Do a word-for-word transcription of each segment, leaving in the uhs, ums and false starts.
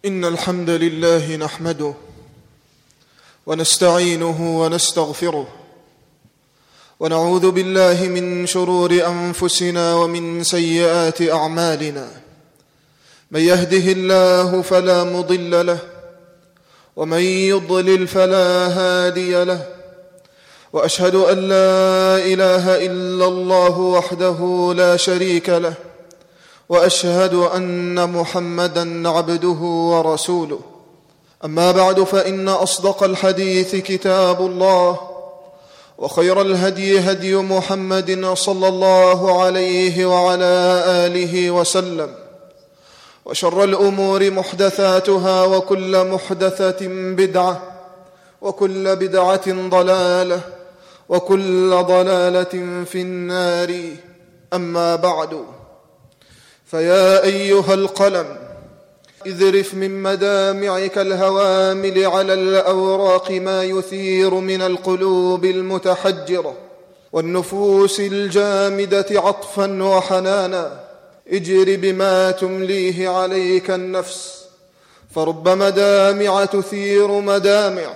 إن الحمد لله نحمده ونستعينه ونستغفره ونعوذ بالله من شرور أنفسنا ومن سيئات أعمالنا. من يهده الله فلا مضل له ومن يضلل فلا هادي له، وأشهد أن لا إله إلا الله وحده لا شريك له، وأشهد أن محمدًا عبده ورسوله. أما بعد، فإن أصدق الحديث كتاب الله، وخير الهدي هدي محمد صلى الله عليه وعلى آله وسلم، وشر الأمور محدثاتها، وكل محدثة بدعة، وكل بدعة ضلالة، وكل ضلالة في النار. أما بعد، فيا أيها القلم اذرف من مدامعك الهوامل على الأوراق ما يثير من القلوب المتحجرة والنفوس الجامدة عطفا وحنانا. اجر بما تمليه عليك النفس، فرب مدامع تثير مدامع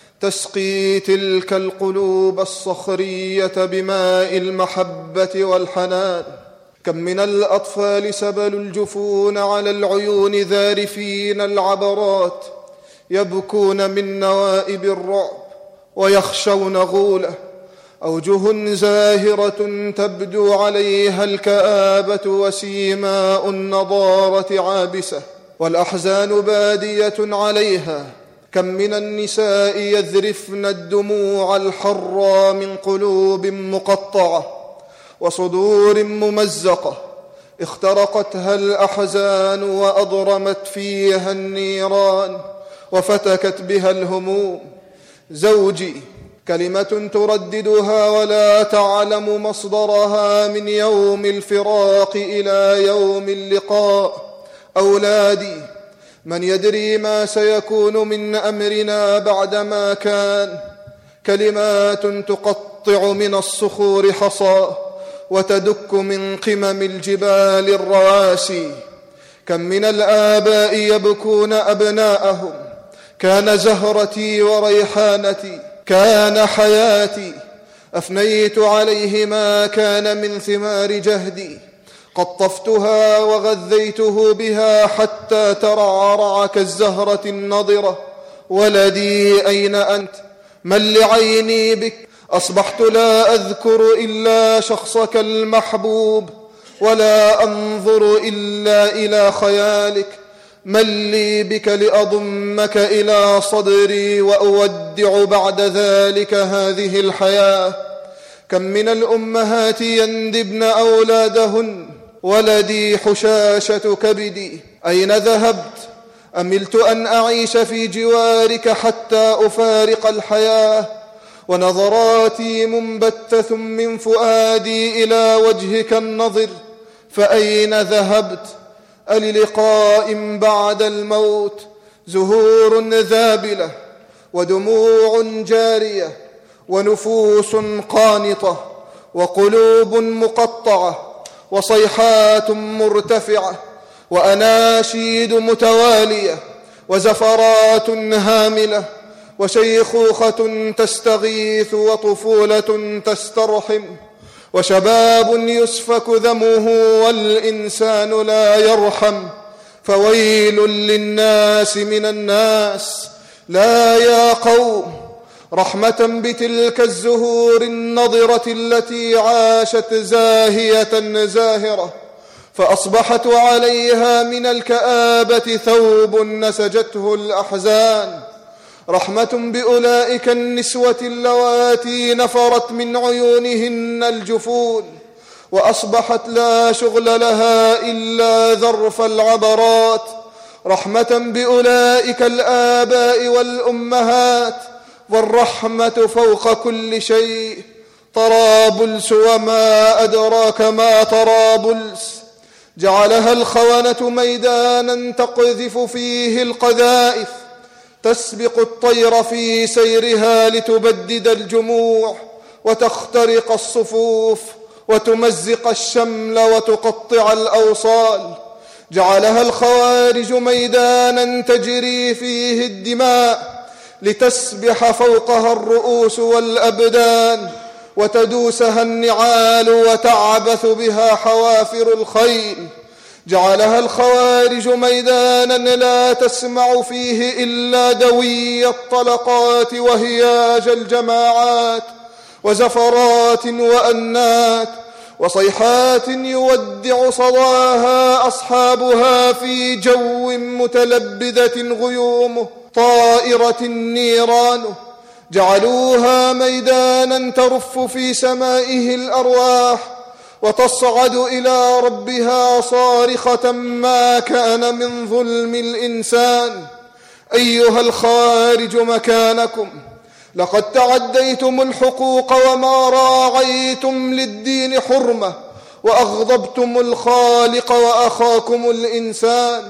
تسقي تلك القلوب الصخرية بماء المحبة والحنان. كم من الأطفال سبلوا الجفون على العيون ذارفين العبرات، يبكون من نوائب الرعب ويخشون غوله. أوجه زاهرة تبدو عليها الكآبة وسيماء النضارة عابسة، والأحزان بادية عليها. كم من النساء يذرفن الدموع الحرى من قلوب مقطعة وصدور ممزقة اخترقتها الأحزان وأضرمت فيها النيران وفتكت بها الهموم. زوجي، كلمة ترددها ولا تعلم مصدرها من يوم الفراق إلى يوم اللقاء. أولادي، من يدري ما سيكون من أمرنا بعدما كان. كلمات تقطع من الصخور حصى وتدك من قمم الجبال الرواسي. كم من الآباء يبكون أبناءهم. كان زهرتي وريحانتي، كان حياتي، أفنيت عليه ما كان من ثمار جهدي. قطفتها وغذيته بها حتى ترعرع كالزهرة النضرة. ولدي، أين أنت؟ من لعيني بك؟ أصبحت لا أذكر إلا شخصك المحبوب، ولا أنظر إلا إلى خيالك. من لي بك لأضمك إلى صدري وأودع بعد ذلك هذه الحياة. كم من الأمهات يندبن أولادهن. ولدي، حشاشة كبدي، أين ذهبت؟ أملت أن أعيش في جوارك حتى أفارق الحياة، ونظراتي منبتة من فؤادي إلى وجهك النظر. فأين ذهبت؟ أللقاء بعد الموت؟ زهور ذابلة ودموع جارية ونفوس قانطة وقلوب مقطعة وصيحات مرتفعة وأناشيد متوالية وزفرات هاملة وشيخوخة تستغيث وطفولة تسترحم وشباب يسفك دمه والإنسان لا يرحم. فويل للناس من الناس. لا يا قوم، رحمة بتلك الزهور النضرة التي عاشت زاهية زاهرة، فأصبحت عليها من الكآبة ثوب نسجته الأحزان. رحمة بأولئك النسوة اللواتي نفرت من عيونهن الجفون، وأصبحت لا شغل لها إلا ذرف العبرات. رحمة بأولئك الآباء والأمهات، والرحمة فوق كل شيء. طرابلس، وما أدراك ما طرابلس. جعلها الخونة ميدانا تقذف فيه القذائف، تسبق الطير في سيرها لتبدد الجموع وتخترق الصفوف وتمزق الشمل وتقطع الأوصال. جعلها الخوارج ميدانا تجري فيه الدماء لتسبح فوقها الرؤوس والأبدان وتدوسها النعال وتعبث بها حوافر الخيل. جعلها الخوارج ميدانا لا تسمع فيه إلا دوي الطلقات وهياج الجماعات وزفرات وأنات وصيحات يودع صداها أصحابها في جو متلبذة غيومه طائرة نيرانه. جعلوها ميدانا ترف في سمائه الأرواح وتصعد إلى ربها صارخة ما كان من ظلم الإنسان. أيها الخوارج مكانكم، لقد تعديتم الحقوق وما راعيتم للدين حرمة وأغضبتم الخالق وأخاكم الإنسان.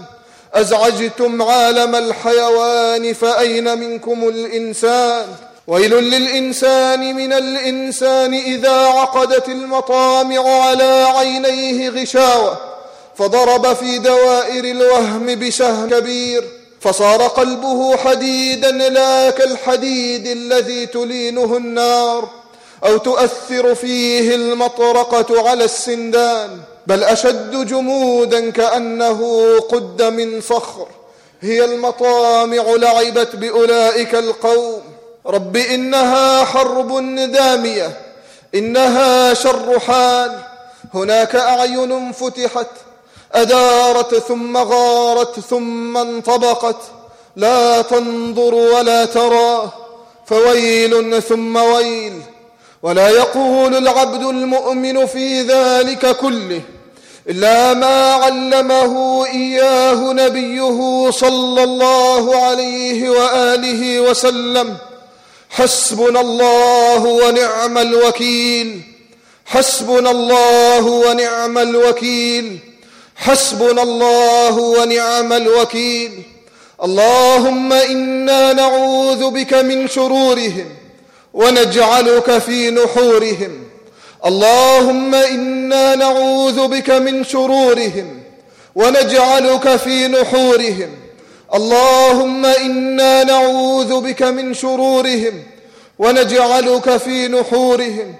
أزعجتم عالم الحيوان فأين منكم الإنسان؟ ويل للإنسان من الإنسان إذا عقدت المطامع على عينيه غشاوة فضرب في دوائر الوهم بسهم كبير فصار قلبه حديدا لا كالحديد الذي تلينه النار أو تؤثر فيه المطرقة على السندان، بل أشد جمودا كأنه قد من صخر. هي المطامع لعبت بأولئك القوم. رب إنها حرب دامية، إنها شر حال. هناك أعين فتحت أدارت ثم غارت ثم انطبقت لا تنظر ولا ترى، فويل ثم ويل. ولا يقول العبد المؤمن في ذلك كله إلا ما علمه إياه نبيه صلى الله عليه وآله وسلم: حسبنا الله ونعم الوكيل، حسبنا الله ونعم الوكيل، حسبنا الله ونعم الوكيل. اللهم إنا نعوذ بك من شرورهم ونجعلك في نحورهم. اللهم إنا نعوذ بك من شرورهم ونجعلك في نحورهم. اللهم إنا نعوذ بك من شرورهم ونجعلك في نحورهم.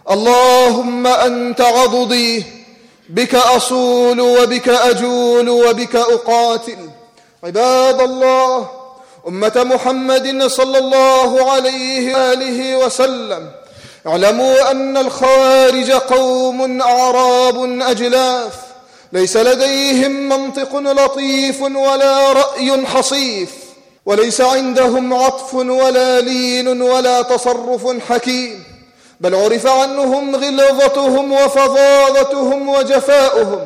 اللهم أنت عضدي، بك أصول وبك أجول وبك أقاتل. عباد الله، أمة محمد صلى الله عليه وآله وسلم، اعلموا أن الخوارج قوم أعراب أجلاف ليس لديهم منطق لطيف ولا رأي حصيف، وليس عندهم عطف ولا لين ولا تصرف حكيم، بل عرف عنهم غلظتهم وفظاظتهم وجفاؤهم.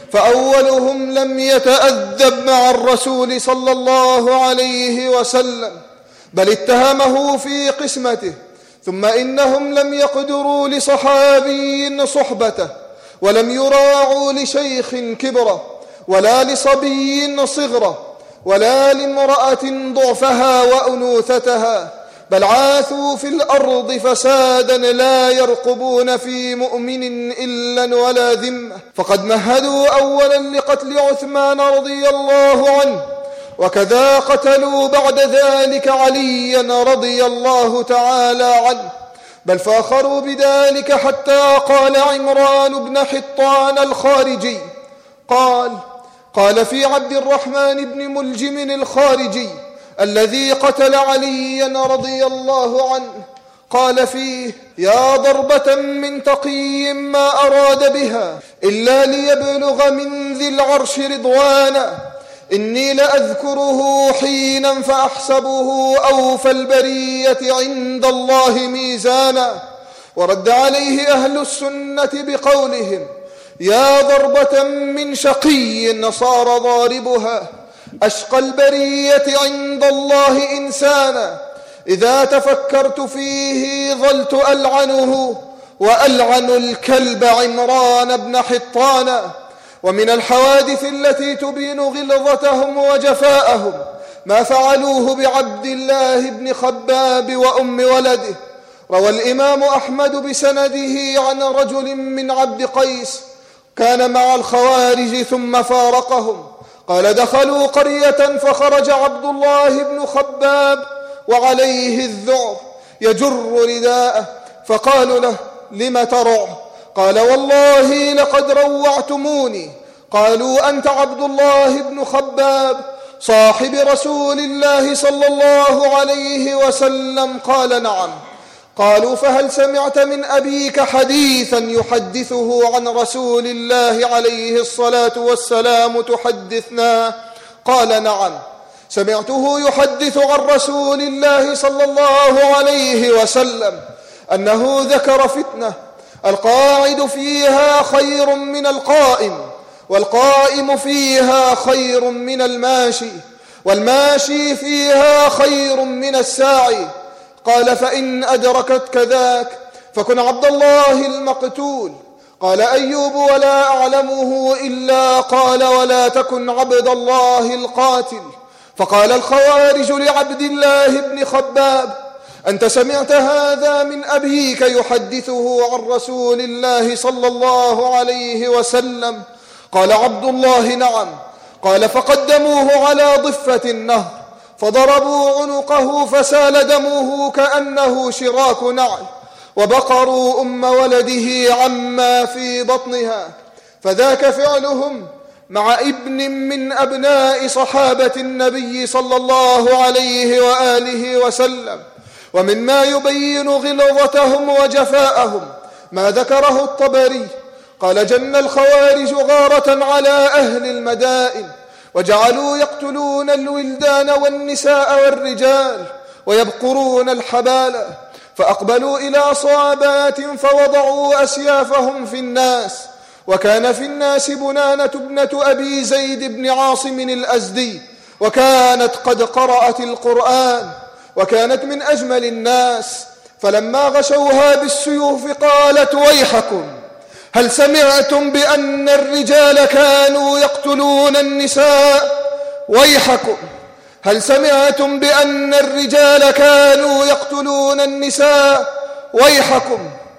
فأولهم لم يتأدب مع الرسول صلى الله عليه وسلم بل اتهمه في قسمته، ثم إنهم لم يقدروا لصحابي صحبته، ولم يراعوا لشيخ كبره، ولا لصبي صغره، ولا لامرأة ضعفها وأنوثتها، بل عاثوا في الأرض فسادا لا يرقبون في مؤمن إلا ولا ذمة. فقد مهدوا أولا لقتل عثمان رضي الله عنه، وكذا قتلوا بعد ذلك عليا رضي الله تعالى عنه، بل فاخروا بذلك حتى قال عمران بن حطان الخارجي قال قال في عبد الرحمن بن ملجم الخارجي الذي قتل عليا رضي الله عنه، قال فيه: يا ضربة من تقي ما أراد بها إلا ليبلغ من ذي العرش رضوانا، إني لأذكره حينا فأحسبه أوفى البرية عند الله ميزانا. ورد عليه أهل السنة بقولهم: يا ضربة من شقي صار ضاربها أشقى البرية عند الله إنسانا، إذا تفكرت فيه ظلت ألعنه وألعن الكلب عمران بن حطان. ومن الحوادث التي تبين غلظتهم وجفاءهم ما فعلوه بعبد الله بن خباب وأم ولده. روى الإمام أحمد بسنده عن رجل من عبد قيس كان مع الخوارج ثم فارقهم. قال: دخلوا قرية فخرج عبد الله بن خباب وعليه الذعر يجر رداءه، فقالوا له: لم ترع؟ قال: والله لقد روعتموني. قالوا: أنت عبد الله بن خباب صاحب رسول الله صلى الله عليه وسلم؟ قال: نعم. قالوا: فهل سمعت من أبيك حديثا يحدثه عن رسول الله عليه الصلاة والسلام تحدثنا؟ قال: نعم، سمعته يحدث عن رسول الله صلى الله عليه وسلم أنه ذكر فتنة القاعد فيها خير من القائم، والقائم فيها خير من الماشي، والماشي فيها خير من الساعي. قال: فإن أدركتك ذاك فكن عبد الله المقتول. قال أيوب: ولا أعلمه إلا قال: ولا تكن عبد الله القاتل. فقال الخوارج لعبد الله بن خباب: أنت سمعت هذا من أبيك يحدثه عن رسول الله صلى الله عليه وسلم؟ قال عبد الله: نعم. قال: فقدموه على ضفة النهر فضربوا عنقه فسال دمه كأنه شراك نعل، وبقروا أم ولده عما في بطنها. فذاك فعلهم مع ابن من أبناء صحابة النبي صلى الله عليه وآله وسلم. ومما يبين غلظتهم وجفاءهم ما ذكره الطبري قال: جن الخوارج غارة على أهل المدائن، وجعلوا يقتلون الولدان والنساء والرجال ويبقرون الحبالة، فأقبلوا إلى صعبات فوضعوا أسيافهم في الناس. وكان في الناس بنانة ابنة أبي زيد بن عاصم الأزدي، وكانت قد قرأت القرآن، وكانت من أجمل الناس. فلما غشوها بالسيوف قالت: ويحكم، هل سمعتم بأن الرجال كانوا يقتلون النساء؟ ويحكم، هل سمعتم بأن الرجال كانوا يقتلون النساء؟ ويحكم،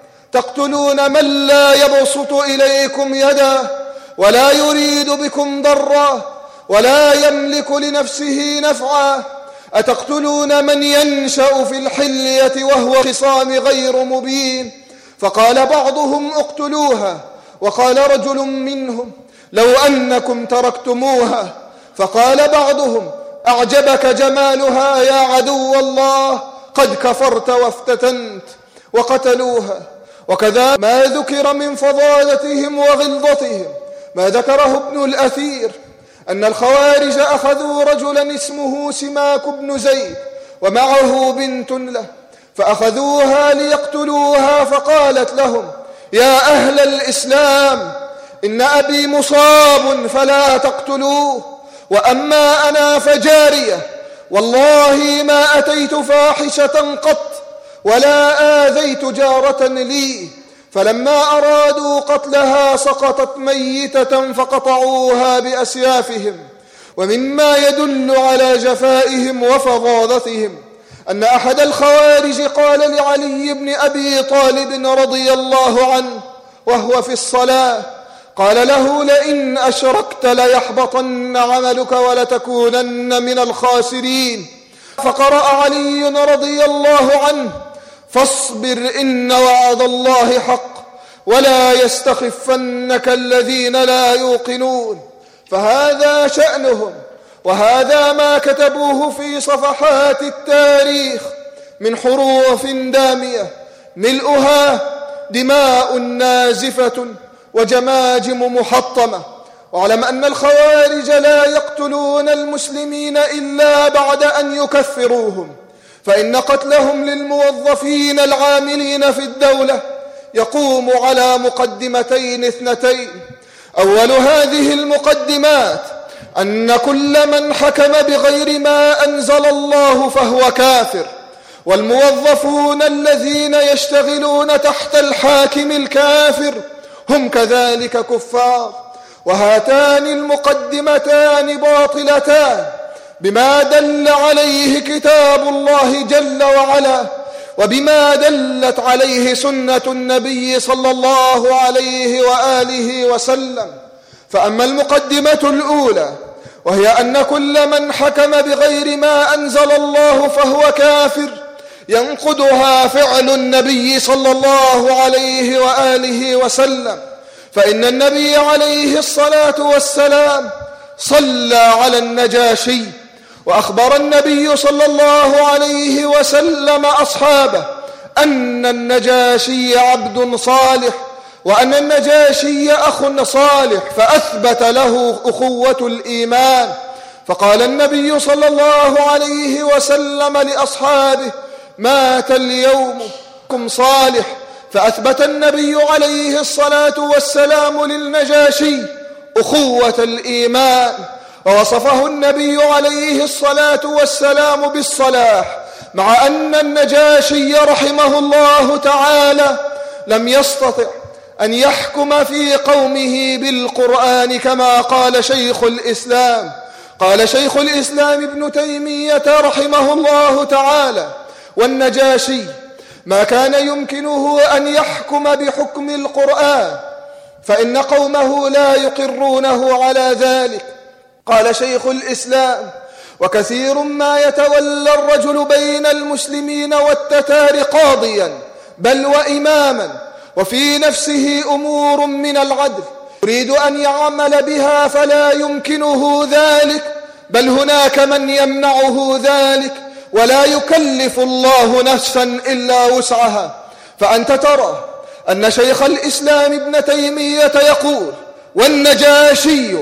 تقتلون من لا يبسط إليكم يدا ولا يريد بكم ضرا ولا يملك لنفسه نفعا. أتقتلون من ينشأ في الحلية وهو خصام غير مبين؟ فقال بعضهم: اقتلوها. وقال رجل منهم: لو أنكم تركتموها. فقال بعضهم: أعجبك جمالها يا عدو الله، قد كفرت وافتتنت. وقتلوها. وكذا ما ذكر من فضالتهم وغلظتهم ما ذكره ابن الأثير أن الخوارج أخذوا رجلا اسمه سماك بن زيد ومعه بنت له، فأخذوها ليقتلوها، فقالت لهم: يا أهل الإسلام، إن أبي مصاب فلا تقتلوه، وأما أنا فجارية، والله ما أتيت فاحشة قط ولا آذيت جارة لي. فلما أرادوا قتلها سقطت ميتة فقطعوها بأسيافهم. ومما يدل على جفائهم وفظاظتهم أن أحد الخوارج قال لعلي بن أبي طالب رضي الله عنه وهو في الصلاة، قال له: لئن أشركت ليحبطن عملك ولتكونن من الخاسرين. فقرأ علي رضي الله عنه: فاصبر إن وعد الله حق ولا يستخفنك الذين لا يوقنون. فهذا شأنهم، وهذا ما كتبوه في صفحات التاريخ من حروف دامية ملؤها دماء نازفة وجماجم محطمة. واعلم أن الخوارج لا يقتلون المسلمين إلا بعد أن يكفروهم، فإن قتلهم للموظفين العاملين في الدولة يقوم على مقدمتين اثنتين. أول هذه المقدمات أن كل من حكم بغير ما أنزل الله فهو كافر، والموظفون الذين يشتغلون تحت الحاكم الكافر هم كذلك كفار. وهاتان المقدمتان باطلتان بما دل عليه كتاب الله جل وعلا وبما دلت عليه سنة النبي صلى الله عليه وآله وسلم. فأما المقدمة الأولى وهي أن كل من حكم بغير ما أنزل الله فهو كافر، ينقضها فعل النبي صلى الله عليه وآله وسلم، فإن النبي عليه الصلاة والسلام صلى على النجاشي، وأخبر النبي صلى الله عليه وسلم أصحابه أن النجاشي عبد صالح، وأن النجاشي أخ صالح، فأثبت له أخوة الإيمان. فقال النبي صلى الله عليه وسلم لأصحابه: مات اليوم أخوكم صالح، فأثبت النبي عليه الصلاة والسلام للنجاشي أخوة الإيمان، ووصفه النبي عليه الصلاة والسلام بالصلاح، مع أن النجاشي رحمه الله تعالى لم يستطع أن يحكم في قومه بالقرآن كما قال شيخ الإسلام. قال شيخ الإسلام ابن تيمية رحمه الله تعالى: والنجاشي ما كان يمكنه أن يحكم بحكم القرآن، فإن قومه لا يقرونه على ذلك. قال شيخ الإسلام: وكثير ما يتولى الرجل بين المسلمين والتتار قاضيا بل وإماما، وفي نفسه أمور من العدل يريد أن يعمل بها فلا يمكنه ذلك، بل هناك من يمنعه ذلك، ولا يكلف الله نفسا إلا وسعها. فأنت ترى أن شيخ الإسلام ابن تيمية يقول: والنجاشي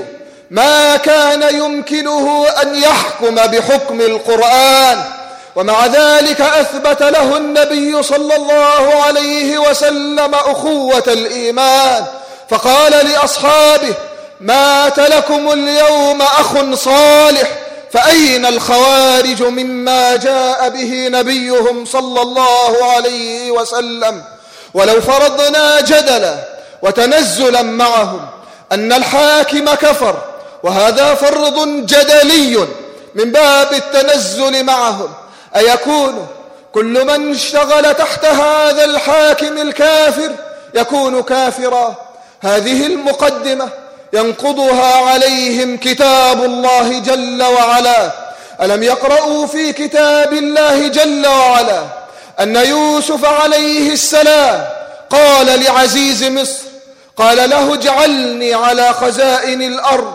ما كان يمكنه أن يحكم بحكم القرآن، ومع ذلك أثبت له النبي صلى الله عليه وسلم أخوة الإيمان، فقال لأصحابه: مات لكم اليوم أخ صالح، فأين الخوارج مما جاء به نبيهم صلى الله عليه وسلم؟ ولو فرضنا جدلا وتنزلا معهم أن الحاكم كفر، وهذا فرض جدلي من باب التنزل معهم، أيكون كل من اشتغل تحت هذا الحاكم الكافر يكون كافرا؟ هذه المقدمة ينقضها عليهم كتاب الله جل وعلا. ألم يقرأوا في كتاب الله جل وعلا أن يوسف عليه السلام قال لعزيز مصر، قال له: اجعلني على خزائن الأرض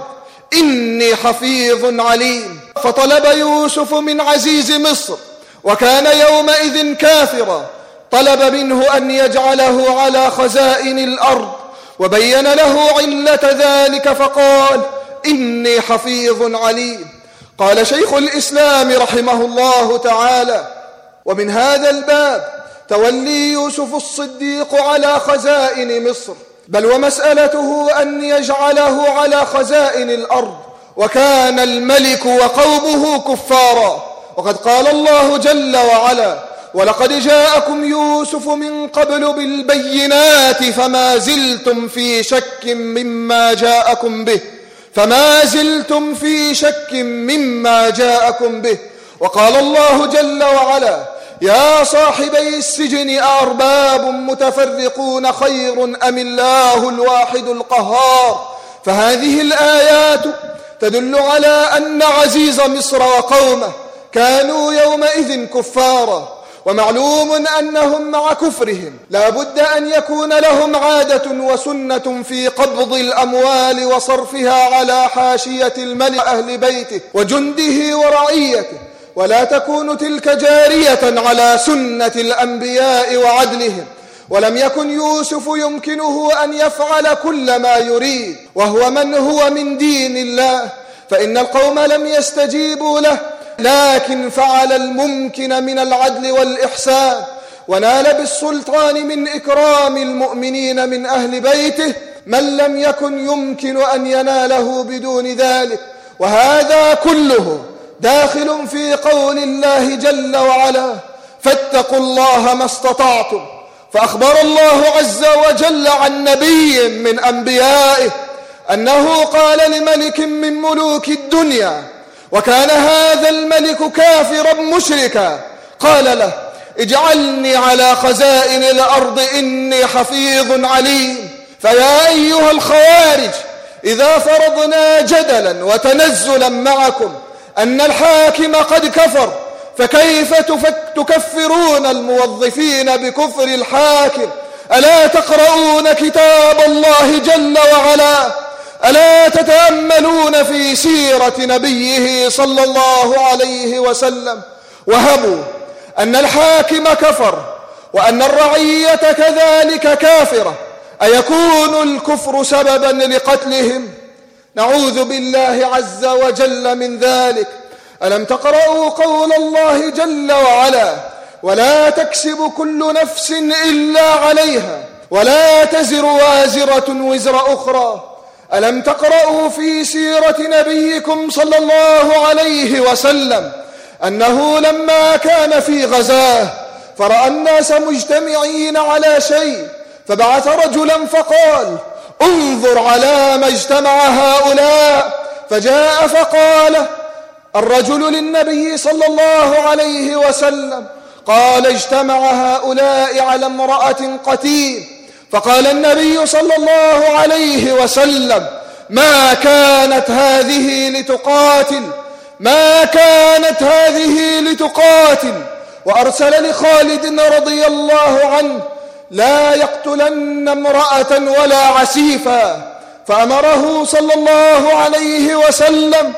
إني حفيظ عليم. فطلب يوسف من عزيز مصر، وكان يومئذ كافرا، طلب منه أن يجعله على خزائن الأرض، وبين له علة ذلك فقال: إني حفيظ عليم. قال شيخ الإسلام رحمه الله تعالى: ومن هذا الباب تولي يوسف الصديق على خزائن مصر، بل ومسألته أن يجعله على خزائن الأرض، وكان الملك وقومه كفارا. وقد قال الله جل وعلا: ولقد جاءكم يوسف من قبل بالبينات فما زلتم في شك مما جاءكم به فما زلتم في شك مما جاءكم به. وقال الله جل وعلا: يا صاحبي السجن أأرباب متفرقون خير أم الله الواحد القهار. فهذه الآيات تدل على أن عزيز مصر وقومه كانوا يومئذ كفارا، ومعلوم أنهم مع كفرهم لا بد أن يكون لهم عادة وسنة في قبض الأموال وصرفها على حاشية الملك أهل بيته وجنده ورعيته، ولا تكون تلك جارية على سنة الأنبياء وعدلهم. ولم يكن يوسف يمكنه أن يفعل كل ما يريد وهو من هو من دين الله، فإن القوم لم يستجيبوا له، لكن فعل الممكن من العدل والإحسان، ونال بالسلطان من إكرام المؤمنين من أهل بيته من لم يكن يمكن أن يناله بدون ذلك. وهذا كله داخل في قول الله جل وعلا: فاتقوا الله ما استطعتم. فأخبر الله عز وجل عن نبي من أنبيائه أنه قال لملك من ملوك الدنيا، وكان هذا الملك كافرا مشركا، قال له: اجعلني على خزائن الأرض إني حفيظ عليم. فيا أيها الخوارج، إذا فرضنا جدلا وتنزلا معكم أن الحاكم قد كفر، فكيف تكفرون الموظفين بكفر الحاكم؟ ألا تقرؤون كتاب الله جل وعلا؟ ألا تتأملون في سيرة نبيه صلى الله عليه وسلم؟ وهبوا أن الحاكم كفر وأن الرعية كذلك كافرة، أيكون الكفر سببا لقتلهم؟ نعوذ بالله عز وجل من ذلك. ألم تقرأوا قول الله جل وعلا: ولا تكسب كل نفس إلا عليها ولا تزر وازرة وزر أخرى؟ ألم تقرأوا في سيرة نبيكم صلى الله عليه وسلم أنه لما كان في غزاه فرأى الناس مجتمعين على شيء، فبعث رجلا فقال: انظر على ما اجتمع هؤلاء. فجاء فقال الرجل للنبي صلى الله عليه وسلم، قال: اجتمع هؤلاء على امرأة قتيل. فقال النبي صلى الله عليه وسلم: ما كانت هذه لتقاتل، ما كانت هذه لتقاتل. وأرسل لخالد رضي الله عنه: لا يقتلن امرأة ولا عسيفا، فأمره صلى الله عليه وسلم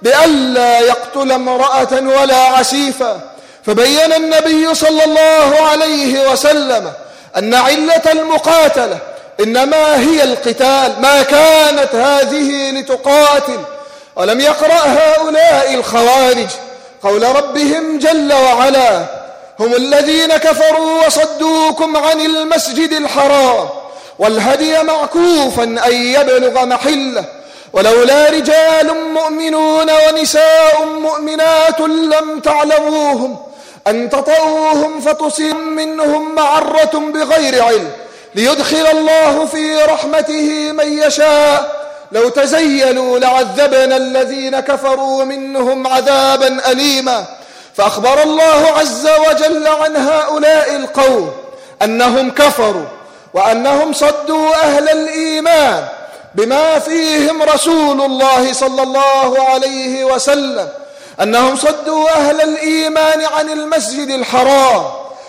بألا يقتل امرأة ولا عسيفا. فبين النبي صلى الله عليه وسلم أن علة المقاتلة إنما هي القتال، ما كانت هذه لتقاتل. ولم يقرأ هؤلاء الخوارج قول ربهم جل وعلا: هم الذين كفروا وصدوكم عن المسجد الحرام والهدي معكوفا أن يبلغ محله ولولا رجال مؤمنون ونساء مؤمنات لم تعلموهم أن تطؤوهم فتصيب منهم معرة بغير علم ليدخل الله في رحمته من يشاء لو تزيلوا لعذبنا الذين كفروا منهم عذابا أليما. فأخبر الله عز وجل عن هؤلاء القوم أنهم كفروا وأنهم صدوا أهل الإيمان بما فيهم رسول الله صلى الله عليه وسلم، أنهم صدوا أهل الإيمان عن المسجد الحرام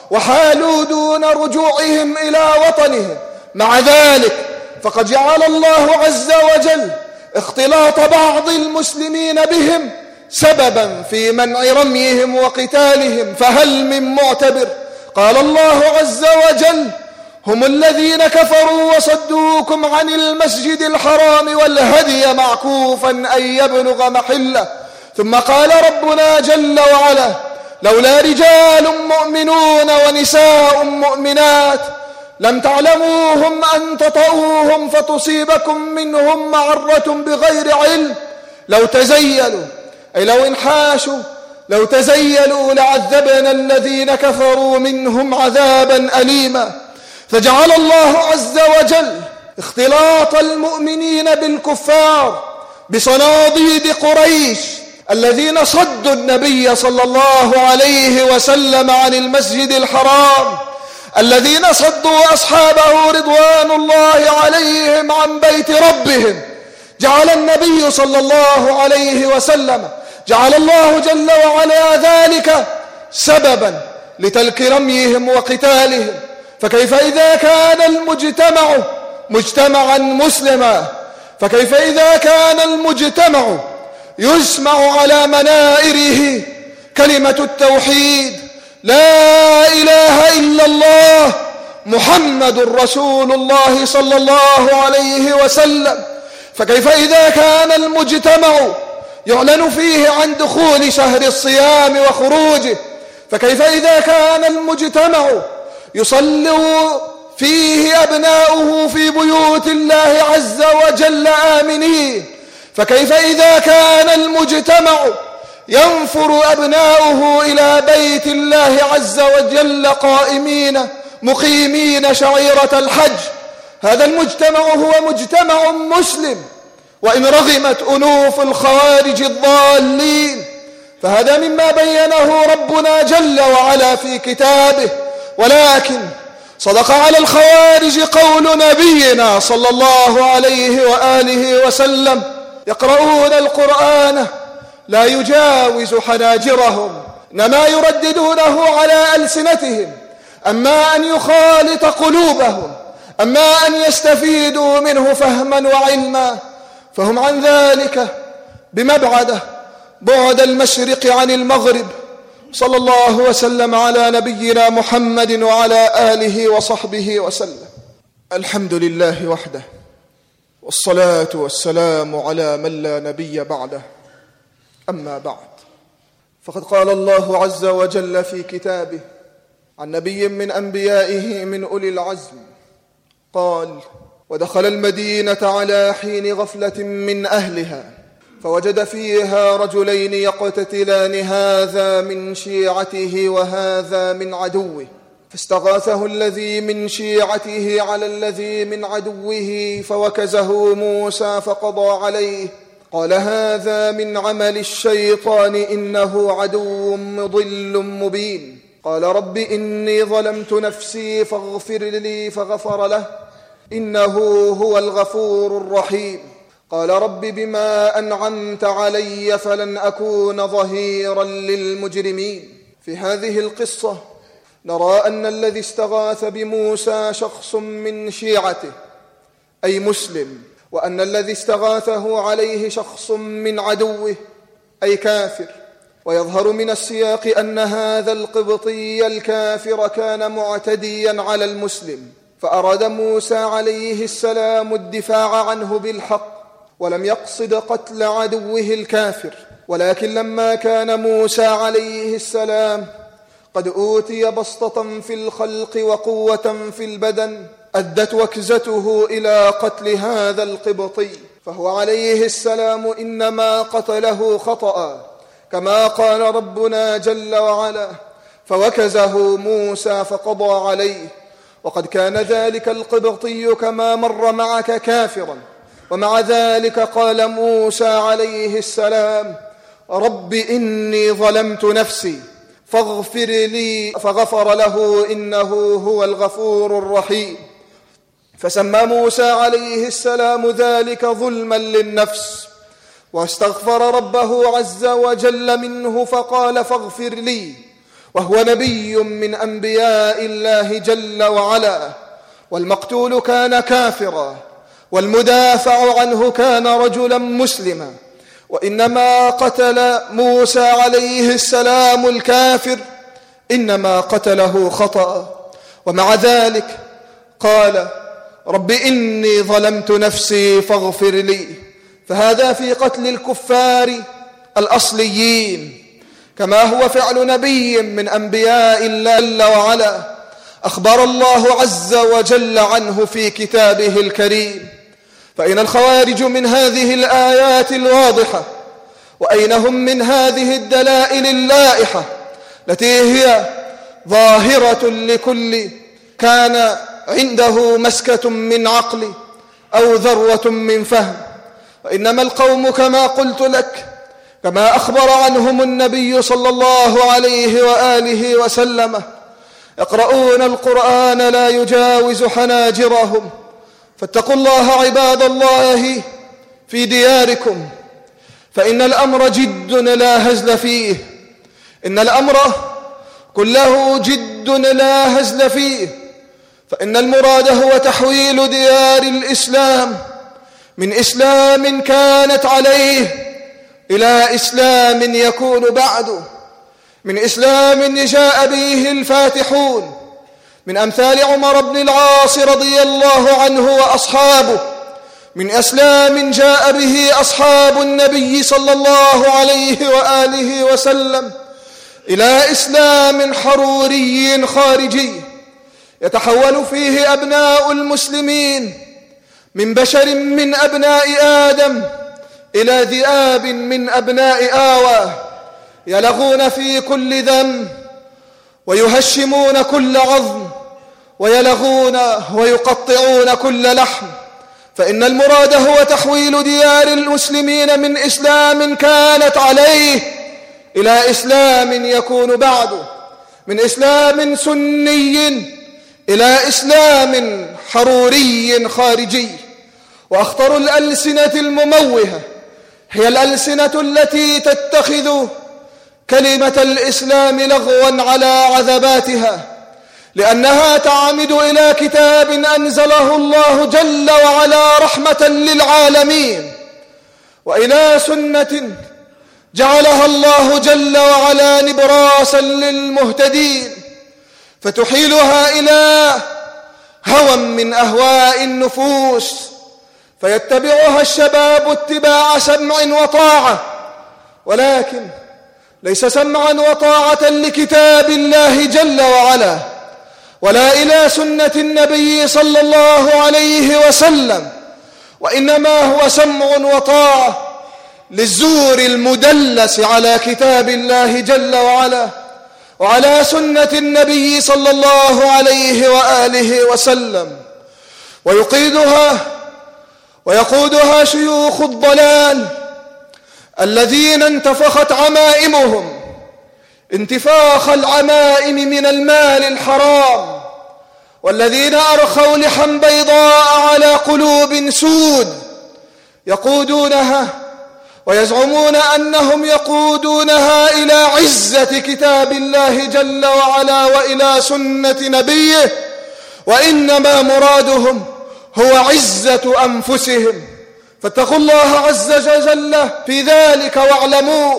وحالوا دون رجوعهم إلى وطنهم. مع ذلك فقد جعل الله عز وجل اختلاط بعض المسلمين بهم سببا في منع رميهم وقتالهم، فهل من معتبر؟ قال الله عز وجل: هم الذين كفروا وصدوكم عن المسجد الحرام والهدي معكوفا أن يبلغ محله. ثم قال ربنا جل وعلا: لولا رجال مؤمنون ونساء مؤمنات لم تعلموهم أن تطؤوهم فتصيبكم منهم معرة بغير علم لو تزيلوا، أي لو انحاشوا، لو تزيلوا لعذبنا الذين كفروا منهم عذابا أليما. فجعل الله عز وجل اختلاط المؤمنين بالكفار بصناديد قريش الذين صدوا النبي صلى الله عليه وسلم عن المسجد الحرام، الذين صدوا أصحابه رضوان الله عليهم عن بيت ربهم. جعل النبي صلى الله عليه وسلم جعل الله جل وعلا ذلك سببا لتلك رميهم وقتالهم. فكيف إذا كان المجتمع مجتمعا مسلما، فكيف إذا كان المجتمع يسمع على منائره كلمة التوحيد: لا إله إلا الله محمد رسول الله صلى الله عليه وسلم. فكيف إذا كان المجتمع يعلن فيه عن دخول شهر الصيام وخروجه، فكيف إذا كان المجتمع يصلي فيه أبناؤه في بيوت الله عز وجل آمنين، فكيف إذا كان المجتمع ينفر أبناؤه إلى بيت الله عز وجل قائمين مقيمين شعيرة الحج. هذا المجتمع هو مجتمع مسلم، وإن رغمت أنوف الخوارج الضالين فهذا مما بينه ربنا جل وعلا في كتابه. ولكن صدق على الخوارج قول نبينا صلى الله عليه وآله وسلم: يقرؤون القرآن لا يجاوز حناجرهم، إنما يرددونه على ألسنتهم، أما أن يخالط قلوبهم، أما أن يستفيدوا منه فهما وعلما، فهم عن ذلك بمبعده بعد المشرق عن المغرب. صلى الله وسلم على نبينا محمد وعلى آله وصحبه وسلم. الحمد لله وحده، والصلاة والسلام على من لا نبي بعده. أما بعد، فقد قال الله عز وجل في كتابه عن نبي من أنبيائه من أولي العزم، قال: ودخل المدينة على حين غفلة من أهلها فوجد فيها رجلين يقتتلان، هذا من شيعته وهذا من عدوه، فاستغاثه الذي من شيعته على الذي من عدوه فوكزه موسى فقضى عليه. قال: هذا من عمل الشيطان إنه عدو مضل مبين. قال: رب إني ظلمت نفسي فاغفر لي فغفر له إنه هو الغفور الرحيم. قال: رب بما أنعمت علي فلن أكون ظهيرا للمجرمين. في هذه القصة نرى أن الذي استغاث بموسى شخص من شيعته أي مسلم، وأن الذي استغاثه عليه شخص من عدوه أي كافر. ويظهر من السياق أن هذا القبطي الكافر كان معتديا على المسلم، فأراد موسى عليه السلام الدفاع عنه بالحق، ولم يقصد قتل عدوه الكافر. ولكن لما كان موسى عليه السلام قد أوتي بسطة في الخلق وقوة في البدن أدت وكزته إلى قتل هذا القبطي، فهو عليه السلام إنما قتله خطأ، كما قال ربنا جل وعلا: فوكزه موسى فقضى عليه. وقد كان ذلك القبطي كما مر معك كافرا، ومع ذلك قال موسى عليه السلام: رب إني ظلمت نفسي فاغفر لي فغفر له إنه هو الغفور الرحيم. فسمى موسى عليه السلام ذلك ظلما للنفس، واستغفر ربه عز وجل منه فقال: فاغفر لي، وهو نبي من أنبياء الله جل وعلا. والمقتول كان كافرا، والمدافع عنه كان رجلا مسلما، وإنما قتل موسى عليه السلام الكافر إنما قتله خطأ. ومع ذلك قال: رب إني ظلمت نفسي فاغفر لي. فهذا في قتل الكفار الأصليين، كما هو فعل نبي من أنبياء الله جل وعلا أخبر الله عز وجل عنه في كتابه الكريم. فأين الخوارج من هذه الآيات الواضحة؟ وأين هم من هذه الدلائل اللائحة التي هي ظاهرة لكل كان عنده مسكة من عقل أو ذروة من فهم؟ وإنما القوم كما قلت لك، كما أخبر عنهم النبي صلى الله عليه وآله وسلم: يقرؤون القرآن لا يجاوز حناجرهم. فاتقوا الله عباد الله في دياركم، فإن الأمر جد لا هزل فيه، إن الأمر كله جد لا هزل فيه. فإن المراد هو تحويل ديار الإسلام من إسلام كانت عليه إلى إسلام يكون بعده، من إسلام جاء به الفاتحون من أمثال عمر بن العاص رضي الله عنه وأصحابه، من إسلام جاء به أصحاب النبي صلى الله عليه وآله وسلم، إلى إسلام حروري خارجي يتحول فيه أبناء المسلمين من بشر من أبناء آدم إلى ذئاب من أبناء آوى، يلغون في كل ذنب ويهشمون كل عظم ويلغون ويقطعون كل لحم. فإن المراد هو تحويل ديار المسلمين من إسلام كانت عليه إلى إسلام يكون بعده من إسلام سني إلى إسلام حروري خارجي. وأخطر الألسنة المموهة هي الألسنة التي تتخذ كلمة الإسلام لغوا على عذباتها، لأنها تعمد إلى كتاب أنزله الله جل وعلا رحمة للعالمين، وإلى سنة جعلها الله جل وعلا نبراسا للمهتدين، فتحيلها إلى هوى من أهواء النفوس فيتبعها الشباب اتباع سمع وطاعة، ولكن ليس سمعا وطاعة لكتاب الله جل وعلا ولا إلى سنة النبي صلى الله عليه وسلم، وإنما هو سمع وطاعة للزور المدلس على كتاب الله جل وعلا وعلى سنة النبي صلى الله عليه وآله وسلم. ويقيدها ويقودها شيوخ الضلال الذين انتفخت عمائمهم انتفاخ العمائم من المال الحرام، والذين أرخوا لحا بيضاء على قلوب سود يقودونها ويزعمون أنهم يقودونها إلى عزة كتاب الله جل وعلا وإلى سنة نبيه، وإنما مرادهم هو عزة أنفسهم. فاتقوا الله عز وجل في ذلك واعلموا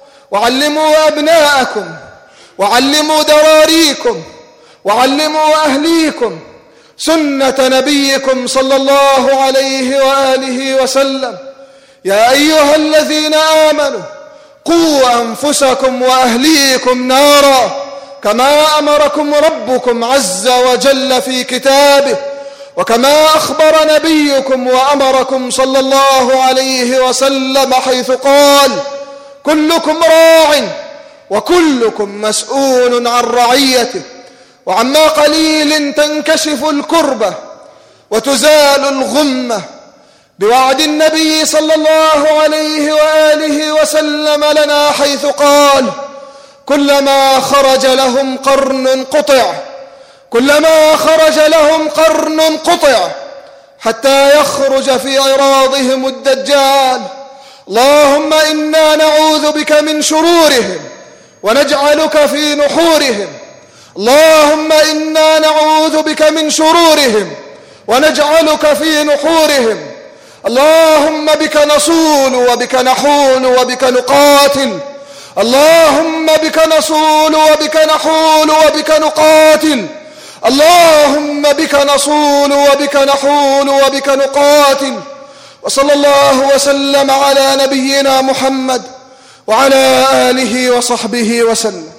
وعلموا أبناءكم وعلموا دراريكم وعلموا أهليكم سنة نبيكم صلى الله عليه وآله وسلم. يا أيها الذين آمنوا قوا أنفسكم وأهليكم نارا كما أمركم ربكم عز وجل في كتابه، وكما أخبر نبيكم وأمركم صلى الله عليه وسلم حيث قال: كلكم راع وكلكم مسؤول عن رعيته. وعما قليل تنكشف الكربة وتزال الغمة بوعد النبي صلى الله عليه وآله وسلم لنا حيث قال: كلما خرج لهم قرن قطع كلما خرج لهم قرن قطع حتى يخرج في عراضهم الدجال. اللهم إنا نعوذ بك من شرورهم ونجعلك في نحورهم. اللهم إنا نعوذ بك من شرورهم ونجعلك في نحورهم. اللهم بك نصول وبك نحول وبك نقاتل. اللهم بك نصول وبك نحول وبك نقاتل. اللهم بك نصول وبك نحول وبك نقاتل. وصلى الله وسلم على نبينا محمد وعلى آله وصحبه وسلم.